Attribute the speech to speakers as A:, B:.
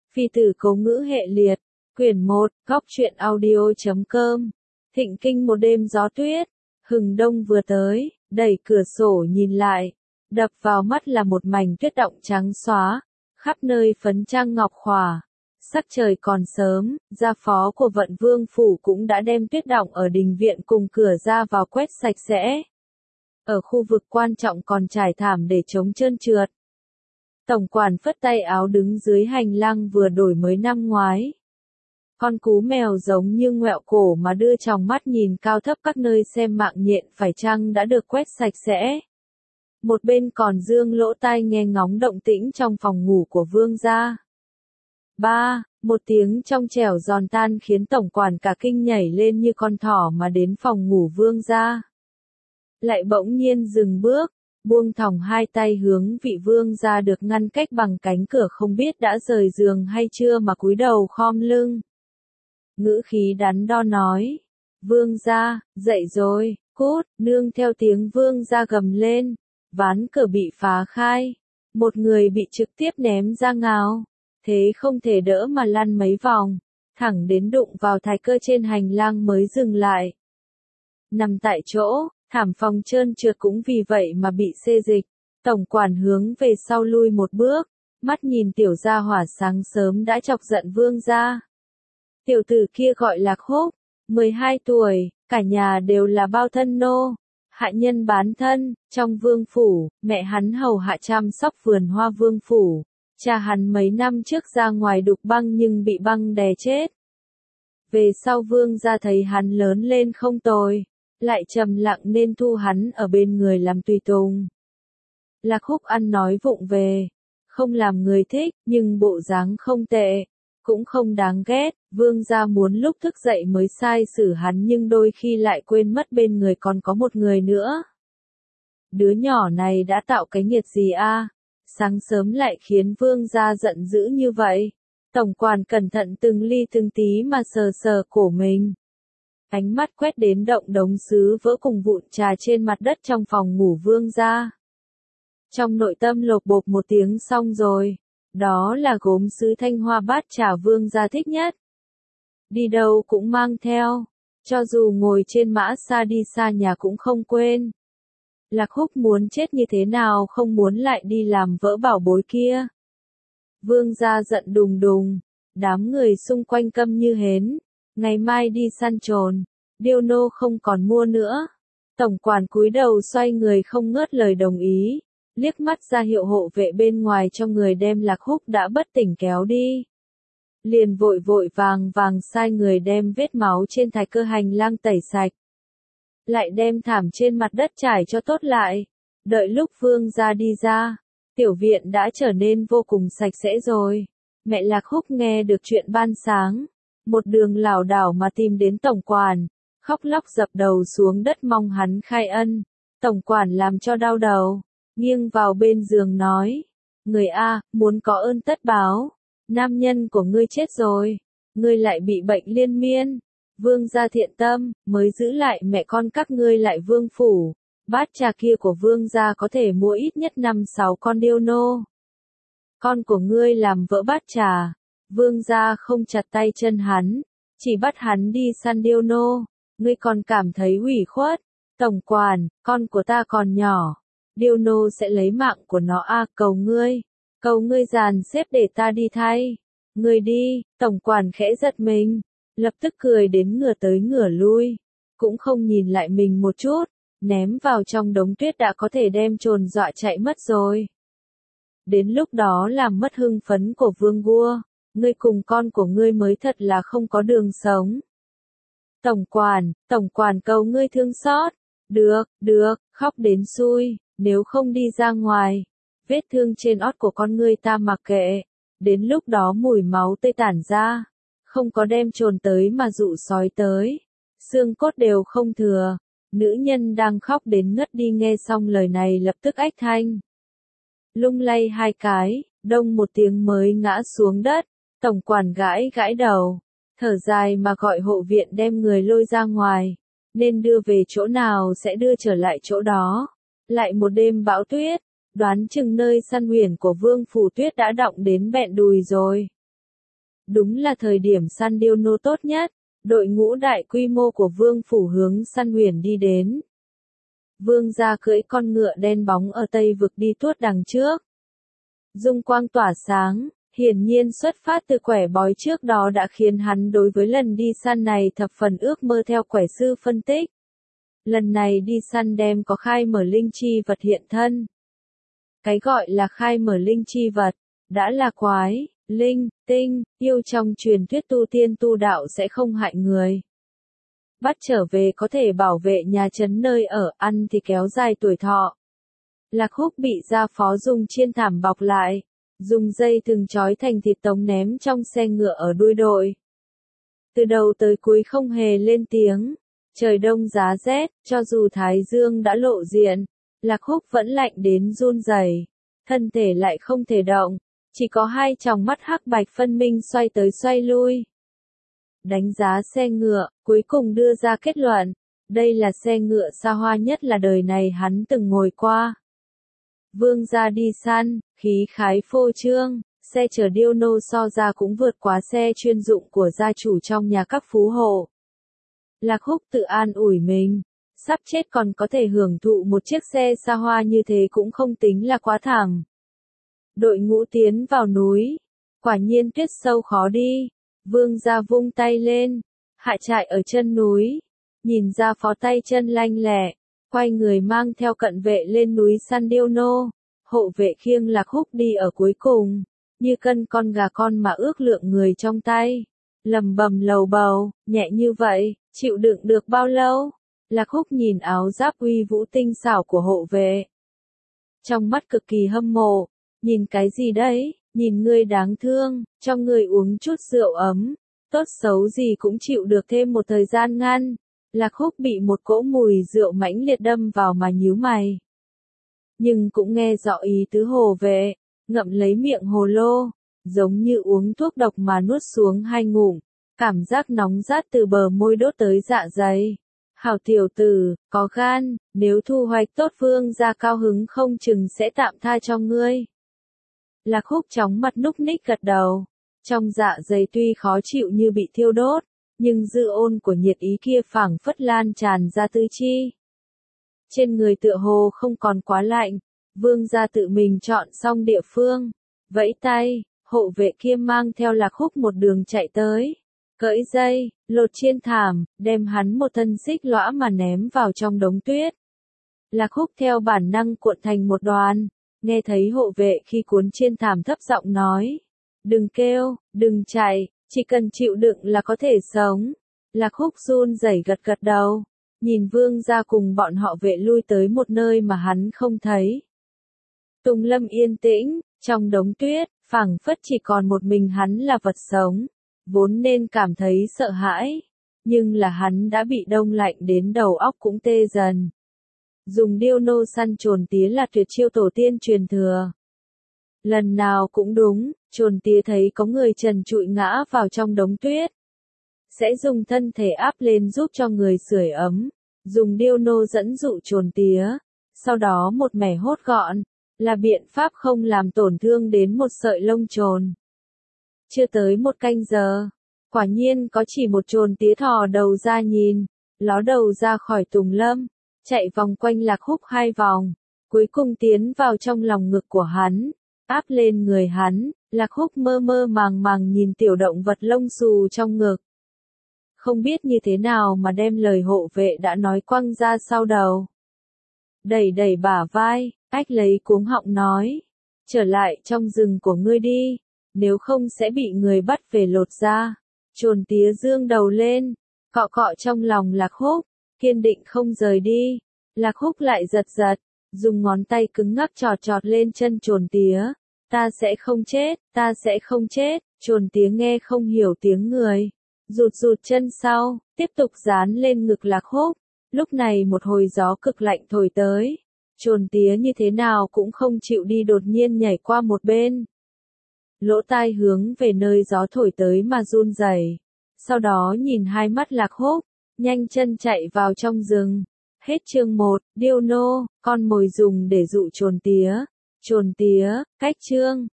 A: Phi tử cố ngữ hệ liệt, quyển 1, góc truyện audio.com. Thịnh kinh một đêm gió tuyết, hừng đông vừa tới, đẩy cửa sổ nhìn lại, đập vào mắt là một mảnh tuyết động trắng xóa, khắp nơi phấn trang ngọc khỏa. Sắc trời còn sớm, gia phó của Vận Vương phủ cũng đã đem tuyết động ở đình viện cùng cửa ra vào quét sạch sẽ. Ở khu vực quan trọng còn trải thảm để chống trơn trượt. Tổng quản phất tay áo đứng dưới hành lang vừa đổi mới năm ngoái. Con cú mèo giống như ngoẹo cổ mà đưa tròng mắt nhìn cao thấp các nơi xem mạng nhện phải chăng đã được quét sạch sẽ. Một bên còn dương lỗ tai nghe ngóng động tĩnh trong phòng ngủ của vương gia. Một tiếng trong trẻo giòn tan khiến tổng quản cả kinh nhảy lên như con thỏ mà đến phòng ngủ vương gia. Lại bỗng nhiên dừng bước, buông thõng hai tay hướng vị vương gia được ngăn cách bằng cánh cửa không biết đã rời giường hay chưa mà cúi đầu khom lưng. Ngữ khí đắn đo nói, vương gia, dậy rồi, cút, nương theo tiếng vương gia gầm lên, ván cửa bị phá khai, một người bị trực tiếp ném ra ngào, thế không thể đỡ mà lăn mấy vòng, thẳng đến đụng vào thái cơ trên hành lang mới dừng lại. Nằm tại chỗ, thảm phòng trơn trượt cũng vì vậy mà bị xê dịch, tổng quản hướng về sau lui một bước, mắt nhìn tiểu gia hỏa sáng sớm đã chọc giận vương gia. Tiểu tử kia gọi là Khúc, 12 tuổi, cả nhà đều là bao thân nô, hạ nhân bán thân, trong vương phủ, mẹ hắn hầu hạ chăm sóc vườn hoa vương phủ, cha hắn mấy năm trước ra ngoài đục băng nhưng bị băng đè chết. Về sau vương gia thấy hắn lớn lên không tồi, lại trầm lặng nên thu hắn ở bên người làm tùy tùng. Lạc Khúc ăn nói vụng về, không làm người thích, nhưng bộ dáng không tệ, cũng không đáng ghét, vương gia muốn lúc thức dậy mới sai xử hắn nhưng đôi khi lại quên mất bên người còn có một người nữa. Đứa nhỏ này đã tạo cái nghiệt gì a? Sáng sớm lại khiến vương gia giận dữ như vậy. Tổng quản cẩn thận từng ly từng tí mà sờ sờ cổ mình. Ánh mắt quét đến động đống sứ vỡ cùng vụn trà trên mặt đất trong phòng ngủ vương gia. Trong nội tâm lột bột một tiếng xong rồi. Đó là gốm sứ thanh hoa bát trà vương gia thích nhất. Đi đâu cũng mang theo. Cho dù ngồi trên mã xa đi xa nhà cũng không quên. Lạc Khúc muốn chết như thế nào không muốn lại đi làm vỡ bảo bối kia. Vương gia giận đùng đùng. Đám người xung quanh câm như hến. Ngày mai đi săn trồn. Điêu nô không còn mua nữa. Tổng quản cúi đầu xoay người không ngớt lời đồng ý. Liếc mắt ra hiệu hộ vệ bên ngoài cho người đem Lạc Khúc đã bất tỉnh kéo đi. Liền vội vàng sai người đem vết máu trên thái cơ hành lang tẩy sạch. Lại đem thảm trên mặt đất trải cho tốt lại. Đợi lúc vương gia đi ra, tiểu viện đã trở nên vô cùng sạch sẽ rồi. Mẹ Lạc Khúc nghe được chuyện ban sáng, một đường lảo đảo mà tìm đến tổng quản, khóc lóc dập đầu xuống đất mong hắn khai ân. Tổng quản làm cho đau đầu, nghiêng vào bên giường nói, người A, muốn có ơn tất báo, nam nhân của ngươi chết rồi, ngươi lại bị bệnh liên miên, vương gia thiện tâm, mới giữ lại mẹ con các ngươi lại vương phủ, bát trà kia của vương gia có thể mua ít nhất 5-6 con điêu nô. Con của ngươi làm vỡ bát trà, vương gia không chặt tay chân hắn, chỉ bắt hắn đi săn điêu nô, ngươi còn cảm thấy ủy khuất, tổng quản, con của ta còn nhỏ. Điêu nô sẽ lấy mạng của nó a, cầu ngươi dàn xếp để ta đi thay. Ngươi đi, tổng quản khẽ giật mình, lập tức cười đến ngửa tới ngửa lui, cũng không nhìn lại mình một chút, ném vào trong đống tuyết đã có thể đem trồn dọa chạy mất rồi. Đến lúc đó làm mất hưng phấn của vương vua, ngươi cùng con của ngươi mới thật là không có đường sống. Tổng quản cầu ngươi thương xót, được, khóc đến xui. Nếu không đi ra ngoài, vết thương trên ót của con ngươi ta mặc kệ, đến lúc đó mùi máu tươi tản ra, không có đem trồn tới mà dụ sói tới, xương cốt đều không thừa. Nữ nhân đang khóc đến ngất đi nghe xong lời này lập tức ách thanh. Lung lay hai cái, đông một tiếng mới ngã xuống đất, tổng quản gãi đầu, thở dài mà gọi hộ viện đem người lôi ra ngoài, nên đưa về chỗ nào sẽ đưa trở lại chỗ đó. Lại một đêm bão tuyết, đoán chừng nơi săn huyền của vương phủ tuyết đã đọng đến bẹn đùi rồi. Đúng là thời điểm săn điêu nô tốt nhất, đội ngũ đại quy mô của vương phủ hướng săn huyền đi đến. Vương gia cưỡi con ngựa đen bóng ở Tây vực đi tuốt đằng trước. Dung quang tỏa sáng, hiển nhiên xuất phát từ quẻ bói trước đó đã khiến hắn đối với lần đi săn này thập phần ước mơ theo quẻ sư phân tích. Lần này đi săn đem có khai mở linh chi vật hiện thân. Cái gọi là khai mở linh chi vật, đã là quái, linh, tinh, yêu trong truyền thuyết tu tiên tu đạo sẽ không hại người. Bắt trở về có thể bảo vệ nhà trấn nơi ở, ăn thì kéo dài tuổi thọ. Lạc Húc bị gia phó dùng chiên thảm bọc lại, dùng dây thừng trói thành thịt tống ném trong xe ngựa ở đuôi đội. Từ đầu tới cuối không hề lên tiếng, trời đông giá rét, cho dù thái dương đã lộ diện, Lạc Húc vẫn lạnh đến run rẩy, thân thể lại không thể động, chỉ có hai tròng mắt hắc bạch phân minh xoay tới xoay lui. Đánh giá xe ngựa, cuối cùng đưa ra kết luận, đây là xe ngựa xa hoa nhất là đời này hắn từng ngồi qua. Vương gia đi săn, khí khái phô trương, xe chở điêu nô so ra cũng vượt quá xe chuyên dụng của gia chủ trong nhà các phú hộ. Lạc Húc tự an ủi mình, sắp chết còn có thể hưởng thụ một chiếc xe xa hoa như thế cũng không tính là quá thảm. Đội ngũ tiến vào núi, quả nhiên tuyết sâu khó đi, vương gia vung tay lên, hạ trại ở chân núi, nhìn ra phó tay chân lanh lẹ, quay người mang theo cận vệ lên núi săn điêu nô, hộ vệ khiêng Lạc Húc đi ở cuối cùng, như cân con gà con mà ước lượng người trong tay, lầm bầm lầu bầu, nhẹ như vậy, chịu đựng được bao lâu? Lạc Húc nhìn áo giáp uy vũ tinh xảo của hộ vệ, trong mắt cực kỳ hâm mộ, nhìn cái gì đấy, nhìn ngươi đáng thương, cho ngươi uống chút rượu ấm, tốt xấu gì cũng chịu được thêm một thời gian ngăn. Lạc Húc bị một cỗ mùi rượu mãnh liệt đâm vào mà nhíu mày. Nhưng cũng nghe rõ ý tứ hộ vệ, ngậm lấy miệng hồ lô, giống như uống thuốc độc mà nuốt xuống hai ngụm, cảm giác nóng rát từ bờ môi đốt tới dạ dày. Hảo tiểu tử, có gan, nếu thu hoạch tốt vương gia cao hứng không chừng sẽ tạm tha cho ngươi. Lạc Húc chóng mặt núc ních gật đầu, trong dạ dày tuy khó chịu như bị thiêu đốt, nhưng dư ôn của nhiệt ý kia phảng phất lan tràn ra tứ chi. Trên người tựa hồ không còn quá lạnh, vương gia tự mình chọn xong địa phương, vẫy tay, hộ vệ kia mang theo Lạc Húc một đường chạy tới, cởi dây, lột chiên thảm, đem hắn một thân xích lõa mà ném vào trong đống tuyết. Lạc Húc theo bản năng cuộn thành một đoàn, nghe thấy hộ vệ khi cuốn chiên thảm thấp giọng nói, đừng kêu, đừng chạy, chỉ cần chịu đựng là có thể sống. Lạc Húc run rẩy gật gật đầu, nhìn vương gia cùng bọn họ vệ lui tới một nơi mà hắn không thấy. Tùng lâm yên tĩnh, trong đống tuyết, phảng phất chỉ còn một mình hắn là vật sống, vốn nên cảm thấy sợ hãi, nhưng là hắn đã bị đông lạnh đến đầu óc cũng tê dần. Dùng điêu nô săn trồn tía là tuyệt chiêu tổ tiên truyền thừa. Lần nào cũng đúng, trồn tía thấy có người trần trụi ngã vào trong đống tuyết, sẽ dùng thân thể áp lên giúp cho người sưởi ấm, dùng điêu nô dẫn dụ trồn tía, sau đó một mẻ hốt gọn, là biện pháp không làm tổn thương đến một sợi lông trồn. Chưa tới một canh giờ, quả nhiên có chỉ một trồn tía thò đầu ra nhìn, ló đầu ra khỏi tùng lâm, chạy vòng quanh Lạc Húc hai vòng, cuối cùng tiến vào trong lòng ngực của hắn, áp lên người hắn. Lạc Húc mơ mơ màng màng nhìn tiểu động vật lông xù trong ngực. Không biết như thế nào mà đem lời hộ vệ đã nói quăng ra sau đầu. Đẩy đẩy bả vai, ách lấy cuống họng nói, trở lại trong rừng của ngươi đi, nếu không sẽ bị người bắt về lột da. Trồn tía dương đầu lên, cọ cọ trong lòng Lạc Húc, kiên định không rời đi. Lạc Húc lại giật giật, dùng ngón tay cứng ngắc chọt chọt lên chân trồn tía. Ta sẽ không chết, ta sẽ không chết, trồn tía nghe không hiểu tiếng người. Rụt rụt chân sau, tiếp tục dán lên ngực Lạc Húc. Lúc này một hồi gió cực lạnh thổi tới. Trồn tía như thế nào cũng không chịu đi, đột nhiên nhảy qua một bên. Lỗ tai hướng về nơi gió thổi tới mà run rẩy. Sau đó nhìn hai mắt Lạc Húc, nhanh chân chạy vào trong rừng. Hết chương 1, điêu nô, con mồi dùng để dụ trồn tía. Trồn tía, cách chương.